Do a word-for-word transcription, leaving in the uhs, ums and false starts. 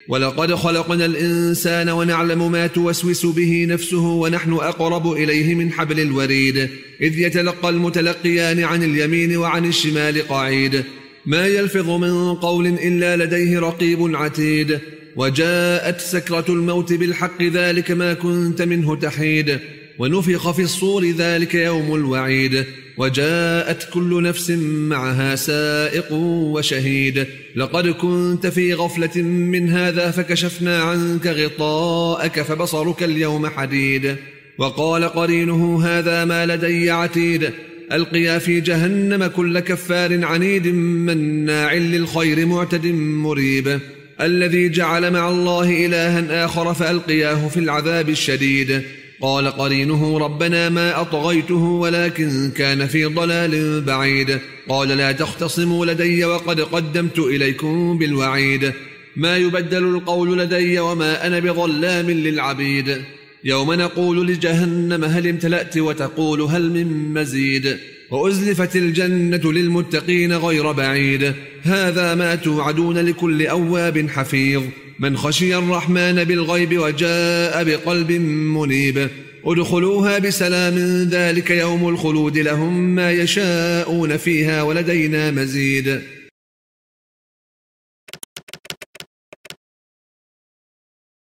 ولقد خلقنا الإنسان ونعلم ما توسوس به نفسه ونحن أقرب إليه من حبل الوريد إذ يتلقى المتلقيان عن اليمين وعن الشمال قعيد ما يلفظ من قول إلا لديه رقيب عتيد وجاءت سكرة الموت بالحق ذلك ما كنت منه تحيد ونفخ في الصور ذلك يوم الوعيد وجاءت كل نفس معها سائق وشهيد لقد كنت في غفلة من هذا فكشفنا عنك غطاءك فبصرك اليوم حديد وقال قرينه هذا ما لدي عتيد ألقيا في جهنم كل كفار عنيد مناع للخير معتد مريب الذي جعل مع الله إلها آخر فألقياه في العذاب الشديد قال قرينه ربنا ما أطغيته ولكن كان في ضلال بعيد قال لا تختصموا لدي وقد قدمت إليكم بالوعيد ما يبدل القول لدي وما أنا بظلام للعبيد يوم نقول لجهنم هل امتلأت وتقول هل من مزيد وأزلفت الجنة للمتقين غير بعيد هذا ما توعدون لكل أواب حفيظ من خشي الرحمن بالغيب وجاء بقلب منيب ادخلوها بسلام ذلك يوم الخلود لهم ما يشاءون فيها ولدينا مزيد